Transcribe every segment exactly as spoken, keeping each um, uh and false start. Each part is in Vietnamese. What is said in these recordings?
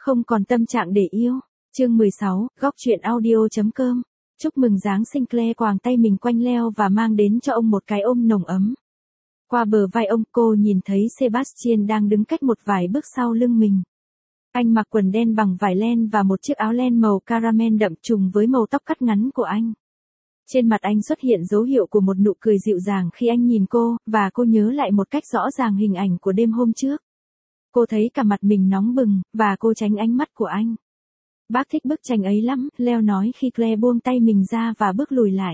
Không còn tâm trạng để yêu. Chương mười sáu, góc truyện audio.com. Chúc mừng Giáng sinh. Claire quàng tay mình quanh Leo và mang đến cho ông một cái ôm nồng ấm. Qua bờ vai ông, cô nhìn thấy Sebastian đang đứng cách một vài bước sau lưng mình. Anh mặc quần đen bằng vải len và một chiếc áo len màu caramel đậm trùng với màu tóc cắt ngắn của anh. Trên mặt anh xuất hiện dấu hiệu của một nụ cười dịu dàng khi anh nhìn cô, và cô nhớ lại một cách rõ ràng hình ảnh của đêm hôm trước. Cô thấy cả mặt mình nóng bừng, và cô tránh ánh mắt của anh. Bác thích bức tranh ấy lắm, Leo nói khi Claire buông tay mình ra và bước lùi lại.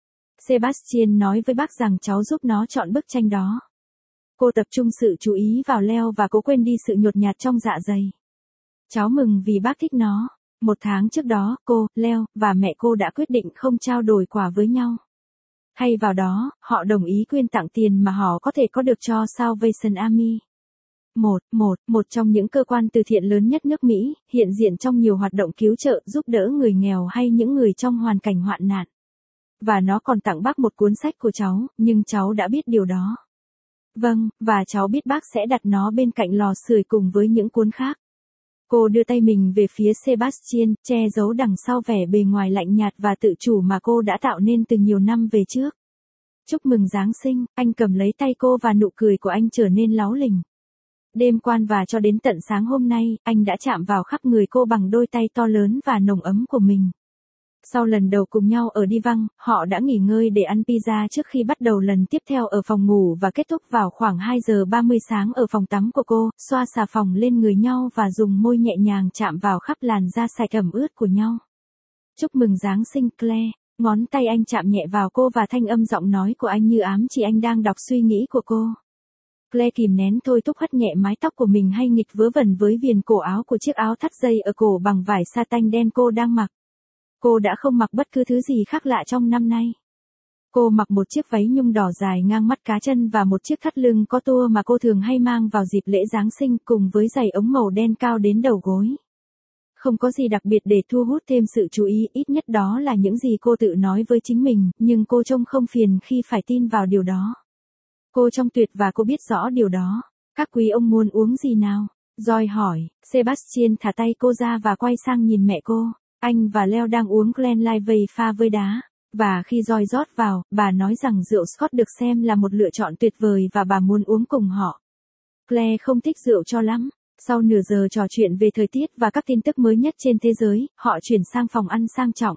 Sebastian nói với bác rằng cháu giúp nó chọn bức tranh đó. Cô tập trung sự chú ý vào Leo và cố quên đi sự nhột nhạt trong dạ dày. Cháu mừng vì bác thích nó. Một tháng trước đó, cô, Leo, và mẹ cô đã quyết định không trao đổi quà với nhau. Thay vào đó, họ đồng ý quyên tặng tiền mà họ có thể có được cho Salvation Army. Một, một, một trong những cơ quan từ thiện lớn nhất nước Mỹ, hiện diện trong nhiều hoạt động cứu trợ, giúp đỡ người nghèo hay những người trong hoàn cảnh hoạn nạn. Và nó còn tặng bác một cuốn sách của cháu, nhưng cháu đã biết điều đó. Vâng, và cháu biết bác sẽ đặt nó bên cạnh lò sưởi cùng với những cuốn khác. Cô đưa tay mình về phía Sebastian, che giấu đằng sau vẻ bề ngoài lạnh nhạt và tự chủ mà cô đã tạo nên từ nhiều năm về trước. Chúc mừng Giáng sinh, anh cầm lấy tay cô và nụ cười của anh trở nên láu lình. Đêm qua và cho đến tận sáng hôm nay, anh đã chạm vào khắp người cô bằng đôi tay to lớn và nồng ấm của mình. Sau lần đầu cùng nhau ở đi văng, họ đã nghỉ ngơi để ăn pizza trước khi bắt đầu lần tiếp theo ở phòng ngủ và kết thúc vào khoảng hai giờ ba mươi sáng ở phòng tắm của cô, xoa xà phòng lên người nhau và dùng môi nhẹ nhàng chạm vào khắp làn da sạch ẩm ướt của nhau. Chúc mừng Giáng sinh, Claire. Ngón tay anh chạm nhẹ vào cô và thanh âm giọng nói của anh như ám chỉ anh đang đọc suy nghĩ của cô. Claire kìm nén thôi thúc hất nhẹ mái tóc của mình hay nghịch vớ vẩn với viền cổ áo của chiếc áo thắt dây ở cổ bằng vải sa tanh đen cô đang mặc. Cô đã không mặc bất cứ thứ gì khác lạ trong năm nay. Cô mặc một chiếc váy nhung đỏ dài ngang mắt cá chân và một chiếc thắt lưng có tua mà cô thường hay mang vào dịp lễ Giáng sinh cùng với giày ống màu đen cao đến đầu gối. Không có gì đặc biệt để thu hút thêm sự chú ý, ít nhất đó là những gì cô tự nói với chính mình, nhưng cô trông không phiền khi phải tin vào điều đó. Cô trông tuyệt và cô biết rõ điều đó. Các quý ông muốn uống gì nào? Joy hỏi. Sebastian thả tay cô ra và quay sang nhìn mẹ cô. Anh và Leo đang uống Glenlivet pha với đá. Và khi Joy rót vào, bà nói rằng rượu Scott được xem là một lựa chọn tuyệt vời và bà muốn uống cùng họ. Claire không thích rượu cho lắm. Sau nửa giờ trò chuyện về thời tiết và các tin tức mới nhất trên thế giới, họ chuyển sang phòng ăn sang trọng.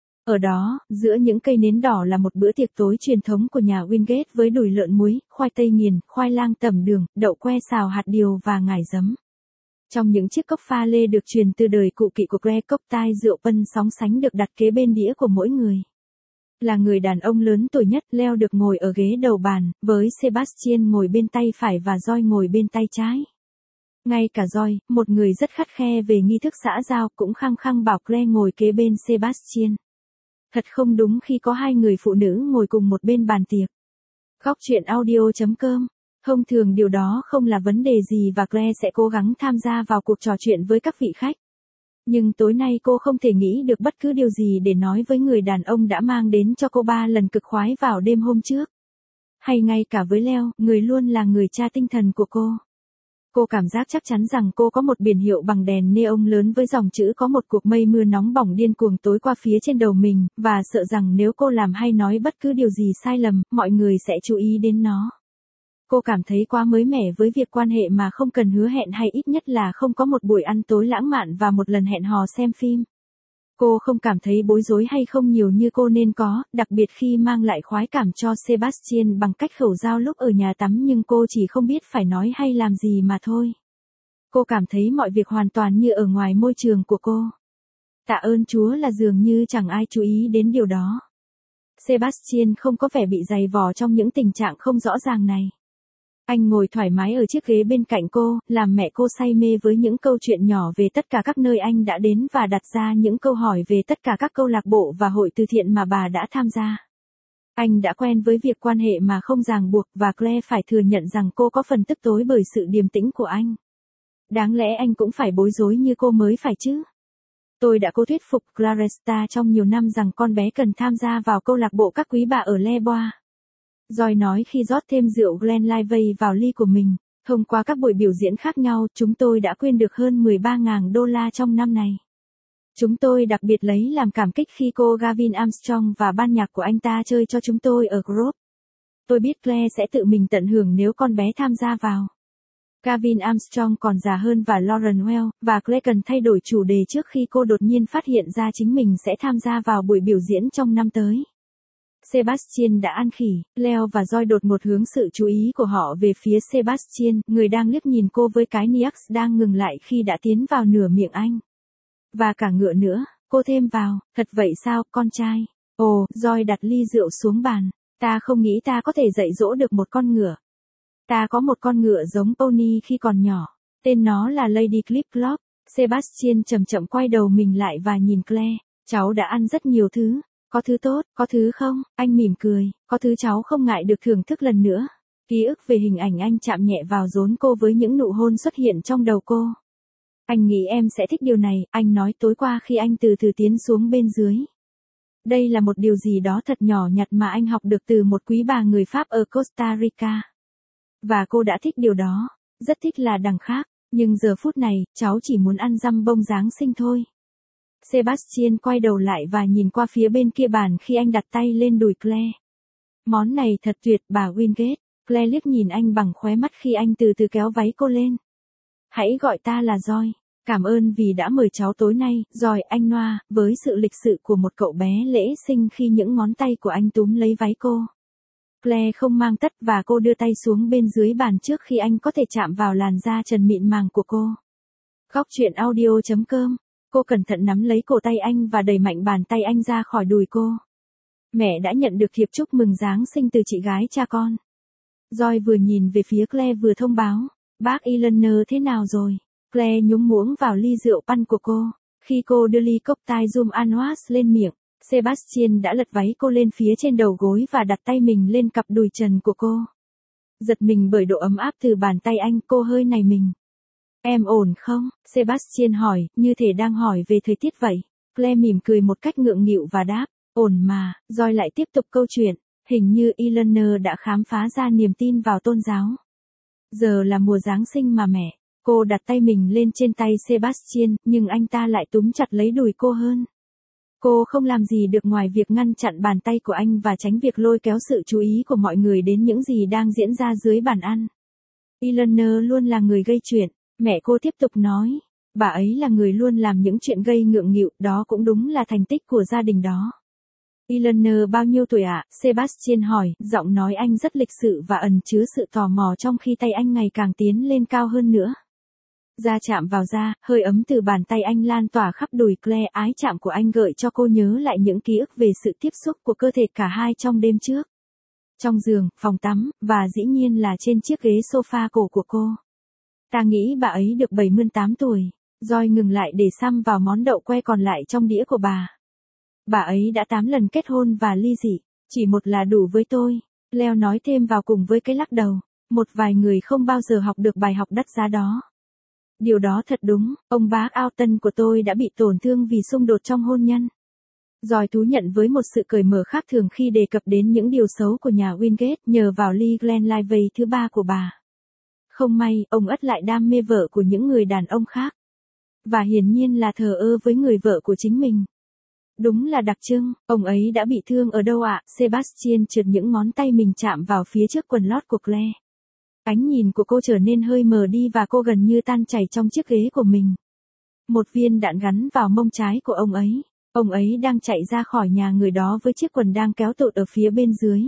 Ở đó, giữa những cây nến đỏ là một bữa tiệc tối truyền thống của nhà Wingate với đùi lợn muối, khoai tây nghiền, khoai lang tẩm đường, đậu que xào hạt điều và ngải giấm. Trong những chiếc cốc pha lê được truyền từ đời cụ kỵ của Claire, cốc tai rượu pân sóng sánh được đặt kế bên đĩa của mỗi người. Là người đàn ông lớn tuổi nhất, Leo được ngồi ở ghế đầu bàn, với Sebastian ngồi bên tay phải và Joy ngồi bên tay trái. Ngay cả Joy, một người rất khắt khe về nghi thức xã giao, cũng khăng khăng bảo Claire ngồi kế bên Sebastian. Thật không đúng khi có hai người phụ nữ ngồi cùng một bên bàn tiệc. Góc truyện audio.com. Thông thường điều đó không là vấn đề gì và Claire sẽ cố gắng tham gia vào cuộc trò chuyện với các vị khách. Nhưng tối nay cô không thể nghĩ được bất cứ điều gì để nói với người đàn ông đã mang đến cho cô ba lần cực khoái vào đêm hôm trước. Hay ngay cả với Leo, người luôn là người cha tinh thần của cô. Cô cảm giác chắc chắn rằng cô có một biển hiệu bằng đèn neon lớn với dòng chữ có một cuộc mây mưa nóng bỏng điên cuồng tối qua phía trên đầu mình, và sợ rằng nếu cô làm hay nói bất cứ điều gì sai lầm, mọi người sẽ chú ý đến nó. Cô cảm thấy quá mới mẻ với việc quan hệ mà không cần hứa hẹn hay ít nhất là không có một buổi ăn tối lãng mạn và một lần hẹn hò xem phim. Cô không cảm thấy bối rối hay không nhiều như cô nên có, đặc biệt khi mang lại khoái cảm cho Sebastian bằng cách khẩu giao lúc ở nhà tắm, nhưng cô chỉ không biết phải nói hay làm gì mà thôi. Cô cảm thấy mọi việc hoàn toàn như ở ngoài môi trường của cô. Tạ ơn Chúa là dường như chẳng ai chú ý đến điều đó. Sebastian không có vẻ bị dày vò trong những tình trạng không rõ ràng này. Anh ngồi thoải mái ở chiếc ghế bên cạnh cô, làm mẹ cô say mê với những câu chuyện nhỏ về tất cả các nơi anh đã đến và đặt ra những câu hỏi về tất cả các câu lạc bộ và hội từ thiện mà bà đã tham gia. Anh đã quen với việc quan hệ mà không ràng buộc và Claire phải thừa nhận rằng cô có phần tức tối bởi sự điềm tĩnh của anh. Đáng lẽ anh cũng phải bối rối như cô mới phải chứ. Tôi đã cố thuyết phục Claresta trong nhiều năm rằng con bé cần tham gia vào câu lạc bộ các quý bà ở Le Bois. Joy nói khi rót thêm rượu Glenlivet vào ly của mình. Thông qua các buổi biểu diễn khác nhau, chúng tôi đã quyên được hơn mười ba nghìn đô la trong năm này. Chúng tôi đặc biệt lấy làm cảm kích khi cô Gavin Armstrong và ban nhạc của anh ta chơi cho chúng tôi ở Grove. Tôi biết Claire sẽ tự mình tận hưởng nếu con bé tham gia vào. Gavin Armstrong còn già hơn và Lauren Well, và Claire cần thay đổi chủ đề trước khi cô đột nhiên phát hiện ra chính mình sẽ tham gia vào buổi biểu diễn trong năm tới. Sebastian đã ăn khỉ, Leo và Joy đột ngột hướng sự chú ý của họ về phía Sebastian, người đang liếc nhìn cô với cái Niax đang ngừng lại khi đã tiến vào nửa miệng anh. Và cả ngựa nữa, cô thêm vào, thật vậy sao, con trai? Ồ, Joy đặt ly rượu xuống bàn. Ta không nghĩ ta có thể dạy dỗ được một con ngựa. Ta có một con ngựa giống pony khi còn nhỏ. Tên nó là Lady Clip-Clop. Sebastian chậm chậm quay đầu mình lại và nhìn Claire. Cháu đã ăn rất nhiều thứ. Có thứ tốt, có thứ không? Anh mỉm cười. Có thứ cháu không ngại được thưởng thức lần nữa. Ký ức về hình ảnh anh chạm nhẹ vào rốn cô với những nụ hôn xuất hiện trong đầu cô. Anh nghĩ em sẽ thích điều này, anh nói tối qua khi anh từ từ tiến xuống bên dưới. Đây là một điều gì đó thật nhỏ nhặt mà anh học được từ một quý bà người Pháp ở Costa Rica. Và cô đã thích điều đó, rất thích là đằng khác, nhưng giờ phút này, cháu chỉ muốn ăn dăm bông Giáng sinh thôi. Sebastian quay đầu lại và nhìn qua phía bên kia bàn khi anh đặt tay lên đùi Claire. Món này thật tuyệt, bà Wingate. Claire liếc nhìn anh bằng khóe mắt khi anh từ từ kéo váy cô lên. Hãy gọi ta là Joy. Cảm ơn vì đã mời cháu tối nay, Joy, anh Noah, với sự lịch sự của một cậu bé lễ sinh khi những ngón tay của anh túm lấy váy cô. Claire không mang tất và cô đưa tay xuống bên dưới bàn trước khi anh có thể chạm vào làn da trần mịn màng của cô. Góc truyện audio chấm com. Cô cẩn thận nắm lấy cổ tay anh và đẩy mạnh bàn tay anh ra khỏi đùi cô. Mẹ đã nhận được thiệp chúc mừng Giáng sinh từ chị gái cha con. Joy vừa nhìn về phía Claire vừa thông báo. Bác Eleanor thế nào rồi? Claire nhúng muỗng vào ly rượu pan của cô. Khi cô đưa ly cốc tai zoom Anwas lên miệng, Sebastian đã lật váy cô lên phía trên đầu gối và đặt tay mình lên cặp đùi trần của cô. Giật mình bởi độ ấm áp từ bàn tay anh, cô hơi nảy mình. Em ổn không? Sebastian hỏi, như thể đang hỏi về thời tiết vậy. Claire mỉm cười một cách ngượng nghịu và đáp, ổn mà. Joy lại tiếp tục câu chuyện. Hình như Eleanor đã khám phá ra niềm tin vào tôn giáo. Giờ là mùa Giáng sinh mà mẹ. Cô đặt tay mình lên trên tay Sebastian, nhưng anh ta lại túm chặt lấy đùi cô hơn. Cô không làm gì được ngoài việc ngăn chặn bàn tay của anh và tránh việc lôi kéo sự chú ý của mọi người đến những gì đang diễn ra dưới bàn ăn. Eleanor luôn là người gây chuyện, mẹ cô tiếp tục nói. Bà ấy là người luôn làm những chuyện gây ngượng nghịu, đó cũng đúng là thành tích của gia đình đó. Eleanor bao nhiêu tuổi ạ? À? Sebastian hỏi, giọng nói anh rất lịch sự và ẩn chứa sự tò mò trong khi tay anh ngày càng tiến lên cao hơn nữa. Da chạm vào da, hơi ấm từ bàn tay anh lan tỏa khắp đùi Claire, ái chạm của anh gợi cho cô nhớ lại những ký ức về sự tiếp xúc của cơ thể cả hai trong đêm trước. Trong giường, phòng tắm, và dĩ nhiên là trên chiếc ghế sofa cổ của cô. Ta nghĩ bà ấy được bảy mươi tám tuổi. Joy ngừng lại để xăm vào món đậu que còn lại trong đĩa của bà. Bà ấy đã tám lần kết hôn và ly dị, chỉ một là đủ với tôi. Leo nói thêm vào cùng với cái lắc đầu. Một vài người không bao giờ học được bài học đắt giá đó. Điều đó thật đúng, ông bác Alton của tôi đã bị tổn thương vì xung đột trong hôn nhân. Joy thú nhận với một sự cởi mở khác thường khi đề cập đến những điều xấu của nhà Wingate nhờ vào ly Glenlivet thứ ba của bà. Không may, ông ất lại đam mê vợ của những người đàn ông khác. Và hiển nhiên là thờ ơ với người vợ của chính mình. Đúng là đặc trưng, ông ấy đã bị thương ở đâu ạ? À? Sebastian trượt những ngón tay mình chạm vào phía trước quần lót của Claire. Ánh nhìn của cô trở nên hơi mờ đi và cô gần như tan chảy trong chiếc ghế của mình. Một viên đạn gắn vào mông trái của ông ấy. Ông ấy đang chạy ra khỏi nhà người đó với chiếc quần đang kéo tụt ở phía bên dưới.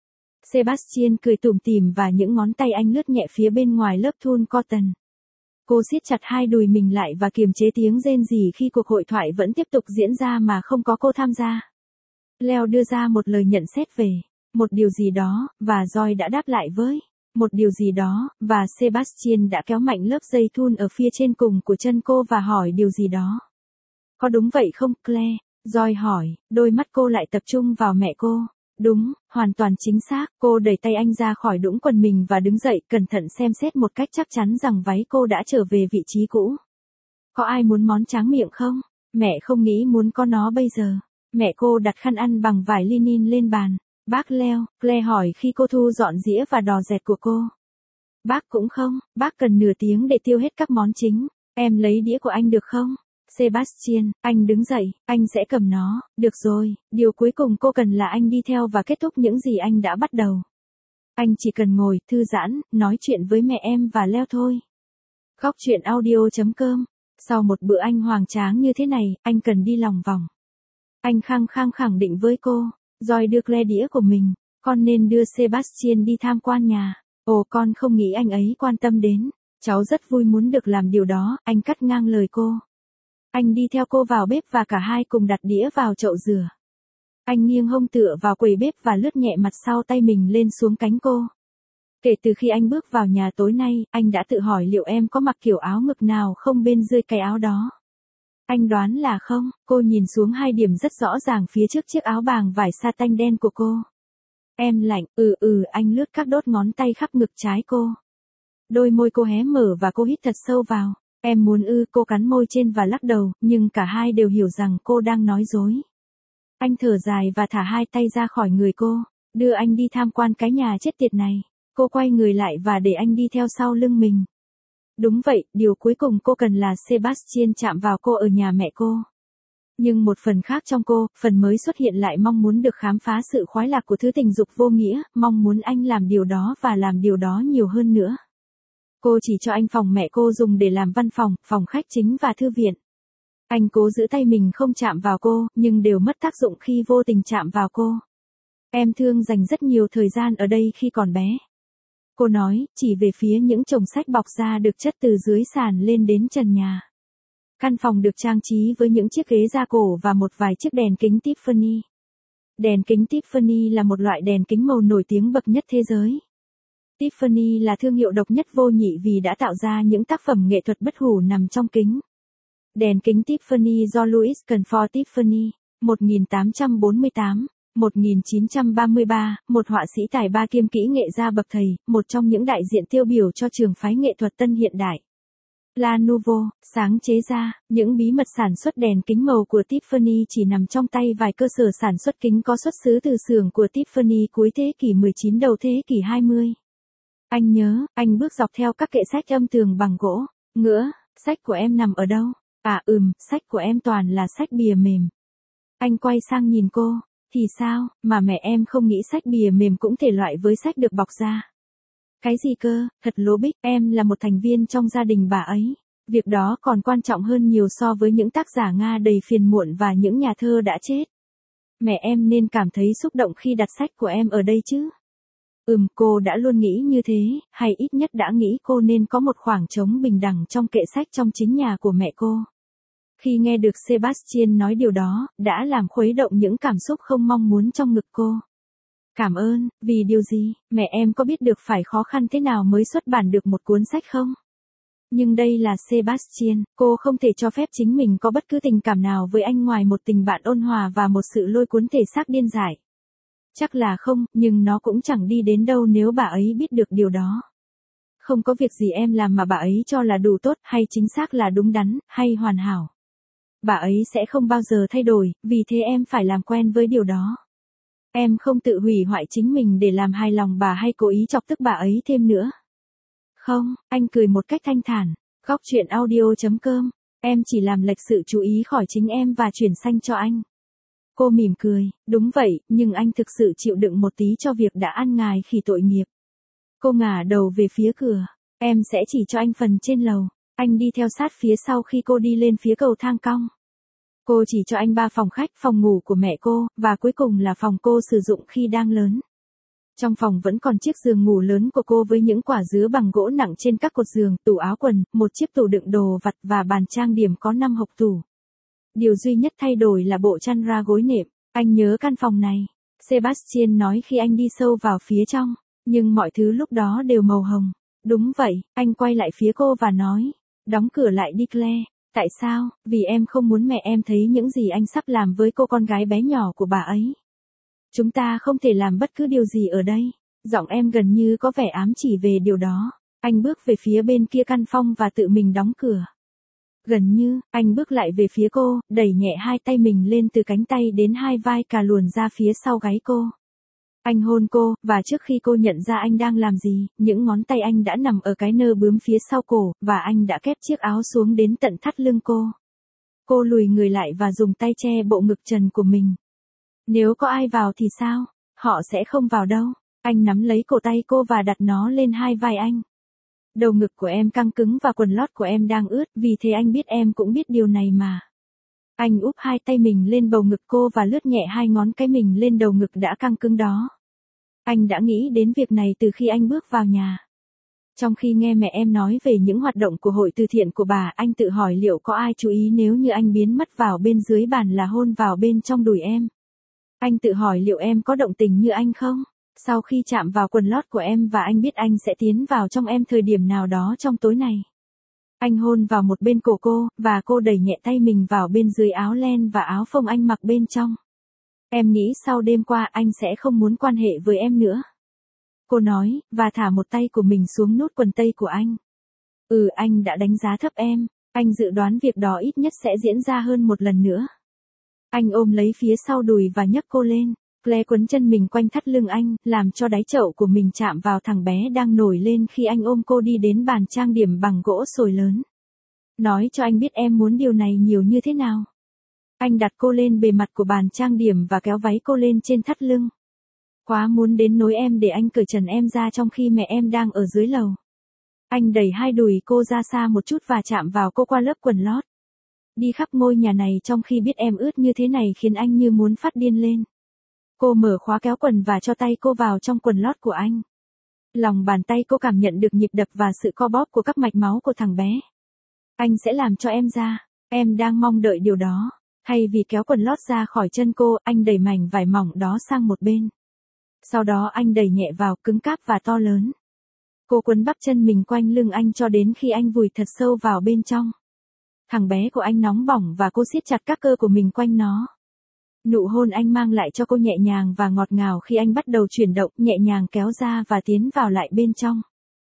Sebastian cười tủm tỉm và những ngón tay anh lướt nhẹ phía bên ngoài lớp thun cotton. Cô siết chặt hai đùi mình lại và kiềm chế tiếng rên rỉ khi cuộc hội thoại vẫn tiếp tục diễn ra mà không có cô tham gia. Leo đưa ra một lời nhận xét về một điều gì đó, và Joy đã đáp lại với một điều gì đó, và Sebastian đã kéo mạnh lớp dây thun ở phía trên cùng của chân cô và hỏi điều gì đó. Có đúng vậy không, Claire? Joy hỏi, đôi mắt cô lại tập trung vào mẹ cô. Đúng, hoàn toàn chính xác. Cô đẩy tay anh ra khỏi đũng quần mình và đứng dậy, cẩn thận xem xét một cách chắc chắn rằng váy cô đã trở về vị trí cũ. Có ai muốn món tráng miệng không? Mẹ không nghĩ muốn có nó bây giờ. Mẹ cô đặt khăn ăn bằng vải linen lên bàn. Bác Leo, Claire hỏi khi cô thu dọn dĩa và đò dẹt của cô. Bác cũng không, bác cần nửa tiếng để tiêu hết các món chính. Em lấy đĩa của anh được không? Sebastian, anh đứng dậy, anh sẽ cầm nó, được rồi, điều cuối cùng cô cần là anh đi theo và kết thúc những gì anh đã bắt đầu. Anh chỉ cần ngồi, thư giãn, nói chuyện với mẹ em và Leo thôi. Góc chuyện audio.com. Sau một bữa anh hoành tráng như thế này, anh cần đi lòng vòng. Anh khăng khăng khẳng định với cô, rồi đưa Claire đĩa của mình, con nên đưa Sebastian đi tham quan nhà. Ồ, con không nghĩ anh ấy quan tâm đến. Cháu rất vui muốn được làm điều đó, anh cắt ngang lời cô. Anh đi theo cô vào bếp và cả hai cùng đặt đĩa vào chậu rửa. Anh nghiêng hông tựa vào quầy bếp và lướt nhẹ mặt sau tay mình lên xuống cánh cô. Kể từ khi anh bước vào nhà tối nay, anh đã tự hỏi liệu em có mặc kiểu áo ngực nào không bên dưới cái áo đó. Anh đoán là không, cô nhìn xuống hai điểm rất rõ ràng phía trước chiếc áo bàng vải sa tanh đen của cô. Em lạnh, ừ ừ, anh lướt các đốt ngón tay khắp ngực trái cô. Đôi môi cô hé mở và cô hít thật sâu vào. Em muốn ư, cô cắn môi trên và lắc đầu, nhưng cả hai đều hiểu rằng cô đang nói dối. Anh thở dài và thả hai tay ra khỏi người cô, đưa anh đi tham quan cái nhà chết tiệt này. Cô quay người lại và để anh đi theo sau lưng mình. Đúng vậy, điều cuối cùng cô cần là Sebastian chạm vào cô ở nhà mẹ cô. Nhưng một phần khác trong cô, phần mới xuất hiện lại mong muốn được khám phá sự khoái lạc của thứ tình dục vô nghĩa, mong muốn anh làm điều đó và làm điều đó nhiều hơn nữa. Cô chỉ cho anh phòng mẹ cô dùng để làm văn phòng, phòng khách chính và thư viện. Anh cố giữ tay mình không chạm vào cô, nhưng đều mất tác dụng khi vô tình chạm vào cô. Em thương dành rất nhiều thời gian ở đây khi còn bé. Cô nói, chỉ về phía những chồng sách bọc da được chất từ dưới sàn lên đến trần nhà. Căn phòng được trang trí với những chiếc ghế da cổ và một vài chiếc đèn kính Tiffany. Đèn kính Tiffany là một loại đèn kính màu nổi tiếng bậc nhất thế giới. Tiffany là thương hiệu độc nhất vô nhị vì đã tạo ra những tác phẩm nghệ thuật bất hủ nằm trong kính. Đèn kính Tiffany do Louis Comfort Tiffany, một nghìn tám trăm bốn mươi tám đến một nghìn chín trăm ba mươi ba, một họa sĩ tài ba kiêm kỹ nghệ gia bậc thầy, một trong những đại diện tiêu biểu cho trường phái nghệ thuật tân hiện đại. La Nouveau, sáng chế ra, những bí mật sản xuất đèn kính màu của Tiffany chỉ nằm trong tay vài cơ sở sản xuất kính có xuất xứ từ xưởng của Tiffany cuối thế kỷ mười chín đầu thế kỷ hai mươi. Anh nhớ, anh bước dọc theo các kệ sách âm tường bằng gỗ. Ngữa, sách của em nằm ở đâu? À ừm, sách của em toàn là sách bìa mềm. Anh quay sang nhìn cô. Thì sao, mà mẹ em không nghĩ sách bìa mềm cũng thể loại với sách được bọc da. Cái gì cơ, thật lố bích, em là một thành viên trong gia đình bà ấy. Việc đó còn quan trọng hơn nhiều so với những tác giả Nga đầy phiền muộn và những nhà thơ đã chết. Mẹ em nên cảm thấy xúc động khi đặt sách của em ở đây chứ. Ừm, cô đã luôn nghĩ như thế, hay ít nhất đã nghĩ cô nên có một khoảng trống bình đẳng trong kệ sách trong chính nhà của mẹ cô. Khi nghe được Sebastian nói điều đó, đã làm khuấy động những cảm xúc không mong muốn trong ngực cô. Cảm ơn, vì điều gì, mẹ em có biết được phải khó khăn thế nào mới xuất bản được một cuốn sách không? Nhưng đây là Sebastian, cô không thể cho phép chính mình có bất cứ tình cảm nào với anh ngoài một tình bạn ôn hòa và một sự lôi cuốn thể xác điên dại. Chắc là không, nhưng nó cũng chẳng đi đến đâu nếu bà ấy biết được điều đó. Không có việc gì em làm mà bà ấy cho là đủ tốt, hay chính xác là đúng đắn, hay hoàn hảo. Bà ấy sẽ không bao giờ thay đổi, vì thế em phải làm quen với điều đó. Em không tự hủy hoại chính mình để làm hài lòng bà hay cố ý chọc tức bà ấy thêm nữa. Không, anh cười một cách thanh thản. Góc chuyện audio.com. Em chỉ làm lệch sự chú ý khỏi chính em và chuyển sang cho anh. Cô mỉm cười, đúng vậy, nhưng anh thực sự chịu đựng một tí cho việc đã ăn ngài khi tội nghiệp. Cô ngả đầu về phía cửa. Em sẽ chỉ cho anh phần trên lầu. Anh đi theo sát phía sau khi cô đi lên phía cầu thang cong. Cô chỉ cho anh ba phòng khách, phòng ngủ của mẹ cô, và cuối cùng là phòng cô sử dụng khi đang lớn. Trong phòng vẫn còn chiếc giường ngủ lớn của cô với những quả dứa bằng gỗ nặng trên các cột giường, tủ áo quần, một chiếc tủ đựng đồ vặt và bàn trang điểm có năm hộc tủ. Điều duy nhất thay đổi là bộ chăn ra gối nệm. Anh nhớ căn phòng này, Sebastian nói khi anh đi sâu vào phía trong, nhưng mọi thứ lúc đó đều màu hồng. Đúng vậy, anh quay lại phía cô và nói, đóng cửa lại đi Claire. Tại sao? Vì em không muốn mẹ em thấy những gì anh sắp làm với cô con gái bé nhỏ của bà ấy. Chúng ta không thể làm bất cứ điều gì ở đây. Giọng em gần như có vẻ ám chỉ về điều đó. Anh bước về phía bên kia căn phòng và tự mình đóng cửa. Gần như, anh bước lại về phía cô, đẩy nhẹ hai tay mình lên từ cánh tay đến hai vai cà luồn ra phía sau gáy cô. Anh hôn cô, và trước khi cô nhận ra anh đang làm gì, những ngón tay anh đã nằm ở cái nơ bướm phía sau cổ, và anh đã khép chiếc áo xuống đến tận thắt lưng cô. Cô lùi người lại và dùng tay che bộ ngực trần của mình. Nếu có ai vào thì sao? Họ sẽ không vào đâu. Anh nắm lấy cổ tay cô và đặt nó lên hai vai anh. Đầu ngực của em căng cứng và quần lót của em đang ướt, vì thế anh biết em cũng biết điều này mà. Anh úp hai tay mình lên bầu ngực cô và lướt nhẹ hai ngón cái mình lên đầu ngực đã căng cứng đó. Anh đã nghĩ đến việc này từ khi anh bước vào nhà. Trong khi nghe mẹ em nói về những hoạt động của hội từ thiện của bà, anh tự hỏi liệu có ai chú ý nếu như anh biến mất vào bên dưới bàn là hôn vào bên trong đùi em. Anh tự hỏi liệu em có động tình như anh không? Sau khi chạm vào quần lót của em và anh biết anh sẽ tiến vào trong em thời điểm nào đó trong tối này. Anh hôn vào một bên cổ cô, và cô đẩy nhẹ tay mình vào bên dưới áo len và áo phông anh mặc bên trong. Em nghĩ sau đêm qua anh sẽ không muốn quan hệ với em nữa. Cô nói, và thả một tay của mình xuống nút quần tây của anh. Ừ, anh đã đánh giá thấp em. Anh dự đoán việc đó ít nhất sẽ diễn ra hơn một lần nữa. Anh ôm lấy phía sau đùi và nhấc cô lên. Claire quấn chân mình quanh thắt lưng anh, làm cho đáy chậu của mình chạm vào thằng bé đang nổi lên khi anh ôm cô đi đến bàn trang điểm bằng gỗ sồi lớn. Nói cho anh biết em muốn điều này nhiều như thế nào. Anh đặt cô lên bề mặt của bàn trang điểm và kéo váy cô lên trên thắt lưng. Quá muốn đến nỗi em để anh cởi trần em ra trong khi mẹ em đang ở dưới lầu. Anh đẩy hai đùi cô ra xa một chút và chạm vào cô qua lớp quần lót. Đi khắp ngôi nhà này trong khi biết em ướt như thế này khiến anh như muốn phát điên lên. Cô mở khóa kéo quần và cho tay cô vào trong quần lót của anh. Lòng bàn tay cô cảm nhận được nhịp đập và sự co bóp của các mạch máu của thằng bé. Anh sẽ làm cho em ra. Em đang mong đợi điều đó. Thay vì kéo quần lót ra khỏi chân cô, anh đẩy mảnh vải mỏng đó sang một bên. Sau đó anh đẩy nhẹ vào, cứng cáp và to lớn. Cô quấn bắp chân mình quanh lưng anh cho đến khi anh vùi thật sâu vào bên trong. Thằng bé của anh nóng bỏng và cô siết chặt các cơ của mình quanh nó. Nụ hôn anh mang lại cho cô nhẹ nhàng và ngọt ngào khi anh bắt đầu chuyển động, nhẹ nhàng kéo ra và tiến vào lại bên trong.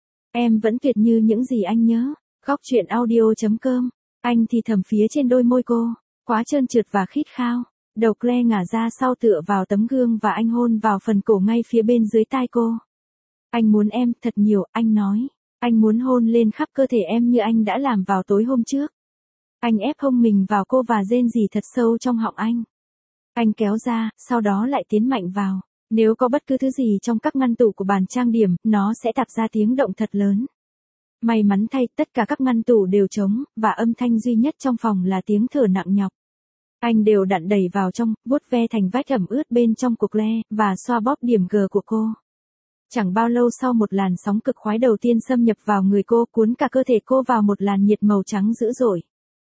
Em vẫn tuyệt như những gì anh nhớ. Góc truyện audio chấm com. Anh thì thầm phía trên đôi môi cô, quá trơn trượt và khít khao. Đầu Claire ngả ra sau tựa vào tấm gương và anh hôn vào phần cổ ngay phía bên dưới tai cô. Anh muốn em thật nhiều, anh nói. Anh muốn hôn lên khắp cơ thể em như anh đã làm vào tối hôm trước. Anh ép hông mình vào cô và rên rỉ thật sâu trong họng anh. Anh kéo ra, sau đó lại tiến mạnh vào. Nếu có bất cứ thứ gì trong các ngăn tủ của bàn trang điểm, nó sẽ tạo ra tiếng động thật lớn. May mắn thay, tất cả các ngăn tủ đều trống, và âm thanh duy nhất trong phòng là tiếng thở nặng nhọc. Anh đều đặn đẩy vào trong, vuốt ve thành vách ẩm ướt bên trong của Claire, và xoa bóp điểm G của cô. Chẳng bao lâu sau một làn sóng cực khoái đầu tiên xâm nhập vào người cô, cuốn cả cơ thể cô vào một làn nhiệt màu trắng dữ dội.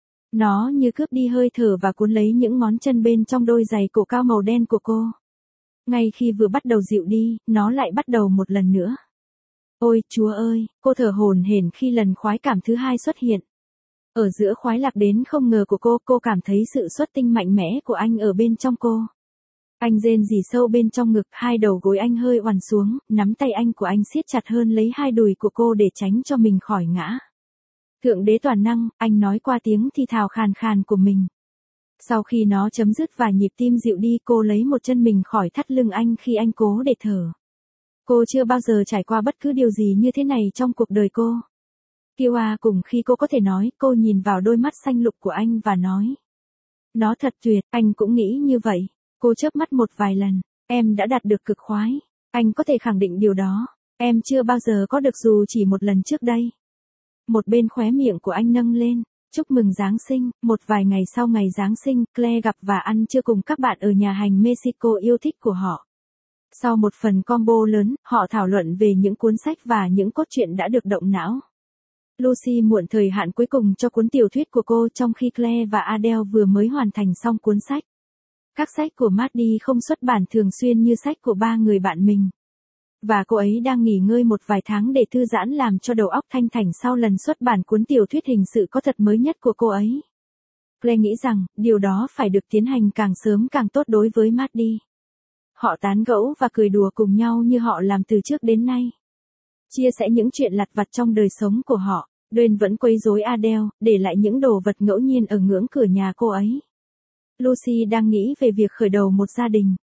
Nó như cướp đi hơi thở và cuốn lấy những ngón chân bên trong đôi giày cổ cao màu đen của cô. Ngay khi vừa bắt đầu dịu đi, nó lại bắt đầu một lần nữa. Ôi, Chúa ơi, cô thở hổn hển khi lần khoái cảm thứ hai xuất hiện. Ở giữa khoái lạc đến không ngờ của cô, cô cảm thấy sự xuất tinh mạnh mẽ của anh ở bên trong cô. Anh rên rỉ sâu bên trong ngực, hai đầu gối anh hơi oằn xuống, nắm tay anh của anh siết chặt hơn lấy hai đùi của cô để tránh cho mình khỏi ngã. Thượng đế toàn năng, anh nói qua tiếng thì thào khàn khàn của mình. Sau khi nó chấm dứt và nhịp tim dịu đi, cô lấy một chân mình khỏi thắt lưng anh khi anh cố để thở. Cô chưa bao giờ trải qua bất cứ điều gì như thế này trong cuộc đời cô. Kiêu à, cùng khi cô có thể nói, cô nhìn vào đôi mắt xanh lục của anh và nói. Nó thật tuyệt, anh cũng nghĩ như vậy. Cô chớp mắt một vài lần. Em đã đạt được cực khoái. Anh có thể khẳng định điều đó. Em chưa bao giờ có được dù chỉ một lần trước đây. Một bên khóe miệng của anh nâng lên. Chúc mừng Giáng sinh. Một vài ngày sau ngày Giáng sinh, Claire gặp và ăn trưa cùng các bạn ở nhà hàng Mexico yêu thích của họ. Sau một phần combo lớn, họ thảo luận về những cuốn sách và những cốt truyện đã được động não. Lucy muộn thời hạn cuối cùng cho cuốn tiểu thuyết của cô trong khi Claire và Adele vừa mới hoàn thành xong cuốn sách. Các sách của Maddie không xuất bản thường xuyên như sách của ba người bạn mình. Và cô ấy đang nghỉ ngơi một vài tháng để thư giãn làm cho đầu óc thanh thảnh sau lần xuất bản cuốn tiểu thuyết hình sự có thật mới nhất của cô ấy. Claire nghĩ rằng, điều đó phải được tiến hành càng sớm càng tốt đối với Maddie. Họ tán gẫu và cười đùa cùng nhau như họ làm từ trước đến nay. Chia sẻ những chuyện lặt vặt trong đời sống của họ. Dwayne vẫn quấy rối Adele, để lại những đồ vật ngẫu nhiên ở ngưỡng cửa nhà cô ấy. Lucy đang nghĩ về việc khởi đầu một gia đình.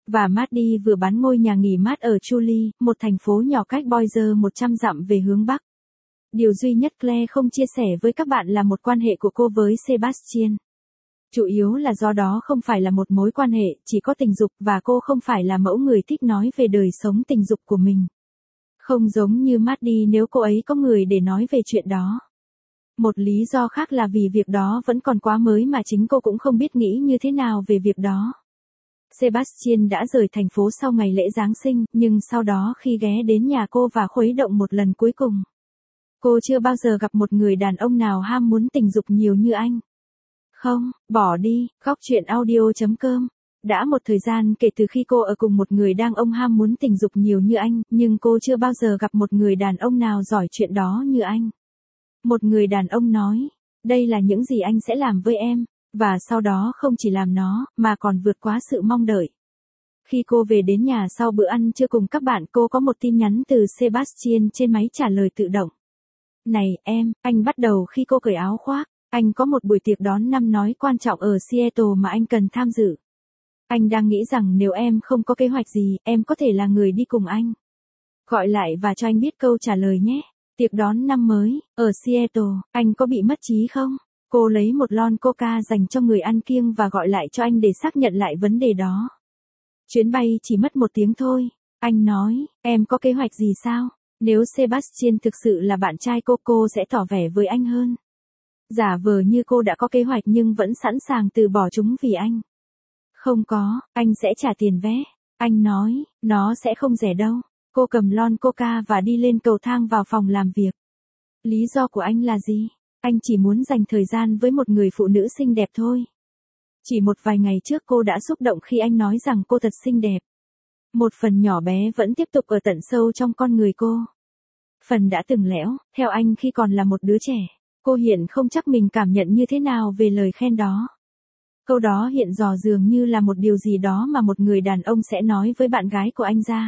Và Maddie vừa bán ngôi nhà nghỉ mát ở Chuli, một thành phố nhỏ cách Boise một trăm dặm về hướng Bắc. Điều duy nhất Claire không chia sẻ với các bạn là một quan hệ của cô với Sebastian. Chủ yếu là do đó không phải là một mối quan hệ, chỉ có tình dục và cô không phải là mẫu người thích nói về đời sống tình dục của mình. Không giống như Maddie nếu cô ấy có người để nói về chuyện đó. Một lý do khác là vì việc đó vẫn còn quá mới mà chính cô cũng không biết nghĩ như thế nào về việc đó. Sebastian đã rời thành phố sau ngày lễ Giáng sinh, nhưng sau đó khi ghé đến nhà cô và khuấy động một lần cuối cùng, cô chưa bao giờ gặp một người đàn ông nào ham muốn tình dục nhiều như anh. Không, bỏ đi, góc chuyện audio chấm com. Đã một thời gian kể từ khi cô ở cùng một người đàn ông ham muốn tình dục nhiều như anh, nhưng cô chưa bao giờ gặp một người đàn ông nào giỏi chuyện đó như anh. Một người đàn ông nói, đây là những gì anh sẽ làm với em, và sau đó không chỉ làm nó, mà còn vượt quá sự mong đợi. Khi cô về đến nhà sau bữa ăn trưa cùng các bạn, cô có một tin nhắn từ Sebastian trên máy trả lời tự động. Này, em, anh bắt đầu khi cô cởi áo khoác. Anh có một buổi tiệc đón năm nói quan trọng ở Seattle mà anh cần tham dự. Anh đang nghĩ rằng nếu em không có kế hoạch gì, em có thể là người đi cùng anh. Gọi lại và cho anh biết câu trả lời nhé. Tiệc đón năm mới, ở Seattle, anh có bị mất trí không? Cô lấy một lon coca dành cho người ăn kiêng và gọi lại cho anh để xác nhận lại vấn đề đó. Chuyến bay chỉ mất một tiếng thôi. Anh nói, em có kế hoạch gì sao? Nếu Sebastian thực sự là bạn trai cô, cô sẽ tỏ vẻ với anh hơn. Giả vờ như cô đã có kế hoạch nhưng vẫn sẵn sàng từ bỏ chúng vì anh. Không có, anh sẽ trả tiền vé. Anh nói, nó sẽ không rẻ đâu. Cô cầm lon coca và đi lên cầu thang vào phòng làm việc. Lý do của anh là gì? Anh chỉ muốn dành thời gian với một người phụ nữ xinh đẹp thôi. Chỉ một vài ngày trước cô đã xúc động khi anh nói rằng cô thật xinh đẹp. Một phần nhỏ bé vẫn tiếp tục ở tận sâu trong con người cô. Phần đã từng lẽo, theo anh khi còn là một đứa trẻ. Cô hiện không chắc mình cảm nhận như thế nào về lời khen đó. Câu đó hiện dò dường như là một điều gì đó mà một người đàn ông sẽ nói với bạn gái của anh ra.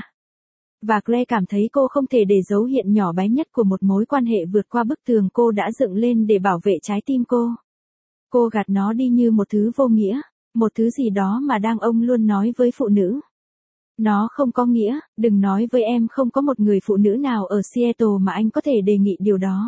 Và Claire cảm thấy cô không thể để dấu hiện nhỏ bé nhất của một mối quan hệ vượt qua bức tường cô đã dựng lên để bảo vệ trái tim cô. Cô gạt nó đi như một thứ vô nghĩa, một thứ gì đó mà đàn ông luôn nói với phụ nữ. Nó không có nghĩa, đừng nói với em không có một người phụ nữ nào ở Seattle mà anh có thể đề nghị điều đó.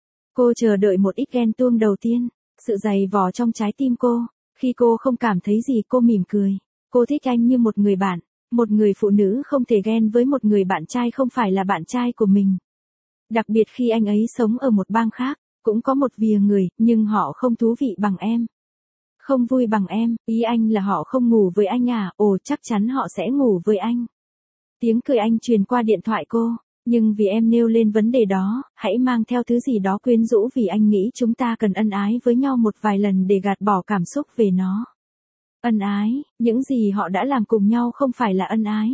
Cô chờ đợi một ít ghen tuông đầu tiên, sự dày vò trong trái tim cô. Khi cô không cảm thấy gì cô mỉm cười. Cô thích anh như một người bạn. Một người phụ nữ không thể ghen với một người bạn trai không phải là bạn trai của mình. Đặc biệt khi anh ấy sống ở một bang khác, cũng có một vài người, nhưng họ không thú vị bằng em. Không vui bằng em, ý anh là họ không ngủ với anh à, ồ chắc chắn họ sẽ ngủ với anh. Tiếng cười anh truyền qua điện thoại cô. Nhưng vì em nêu lên vấn đề đó, hãy mang theo thứ gì đó quyến rũ vì anh nghĩ chúng ta cần ân ái với nhau một vài lần để gạt bỏ cảm xúc về nó. Ân ái, những gì họ đã làm cùng nhau không phải là ân ái.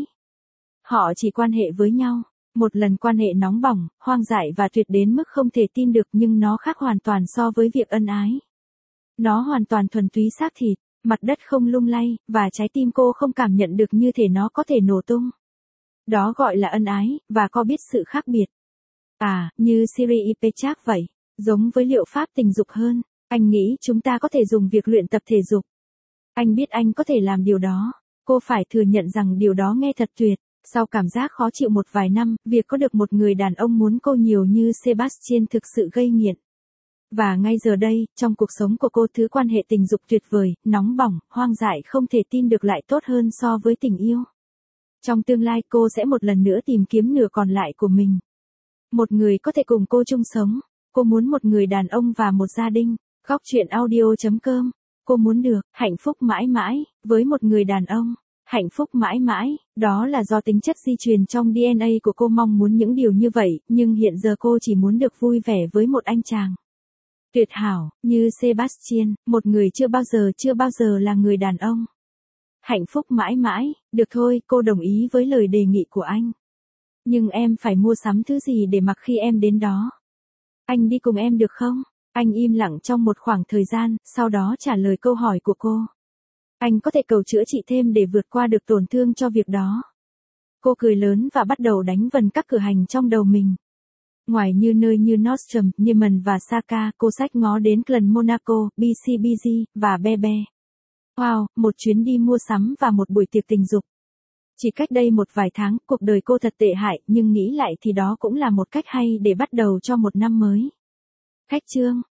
Họ chỉ quan hệ với nhau. Một lần quan hệ nóng bỏng, hoang dại và tuyệt đến mức không thể tin được nhưng nó khác hoàn toàn so với việc ân ái. Nó hoàn toàn thuần túy xác thịt, mặt đất không lung lay, và trái tim cô không cảm nhận được như thể nó có thể nổ tung. Đó gọi là ân ái, và có biết sự khác biệt. À, như Siri Pechak vậy, giống với liệu pháp tình dục hơn, anh nghĩ chúng ta có thể dùng việc luyện tập thể dục. Anh biết anh có thể làm điều đó, cô phải thừa nhận rằng điều đó nghe thật tuyệt. Sau cảm giác khó chịu một vài năm, việc có được một người đàn ông muốn cô nhiều như Sebastian thực sự gây nghiện. Và ngay giờ đây, trong cuộc sống của cô thứ quan hệ tình dục tuyệt vời, nóng bỏng, hoang dại không thể tin được lại tốt hơn so với tình yêu. Trong tương lai cô sẽ một lần nữa tìm kiếm nửa còn lại của mình. Một người có thể cùng cô chung sống. Cô muốn một người đàn ông và một gia đình. Góc chuyện audio chấm com. Cô muốn được hạnh phúc mãi mãi với một người đàn ông. Hạnh phúc mãi mãi, đó là do tính chất di truyền trong đê en a của cô mong muốn những điều như vậy, nhưng hiện giờ cô chỉ muốn được vui vẻ với một anh chàng tuyệt hảo, như Sebastian, một người chưa bao giờ chưa bao giờ là người đàn ông. Hạnh phúc mãi mãi, được thôi, cô đồng ý với lời đề nghị của anh. Nhưng em phải mua sắm thứ gì để mặc khi em đến đó? Anh đi cùng em được không? Anh im lặng trong một khoảng thời gian, sau đó trả lời câu hỏi của cô. Anh có thể cầu chữa trị thêm để vượt qua được tổn thương cho việc đó. Cô cười lớn và bắt đầu đánh vần các cửa hành trong đầu mình. Ngoài như nơi như Nordstrom, Neiman và Saka, cô sách ngó đến Glen Monaco, bê xê bê giê, và Bebe. Wow, một chuyến đi mua sắm và một buổi tiệc tình dục. Chỉ cách đây một vài tháng, cuộc đời cô thật tệ hại, nhưng nghĩ lại thì đó cũng là một cách hay để bắt đầu cho một năm mới. Khách chương.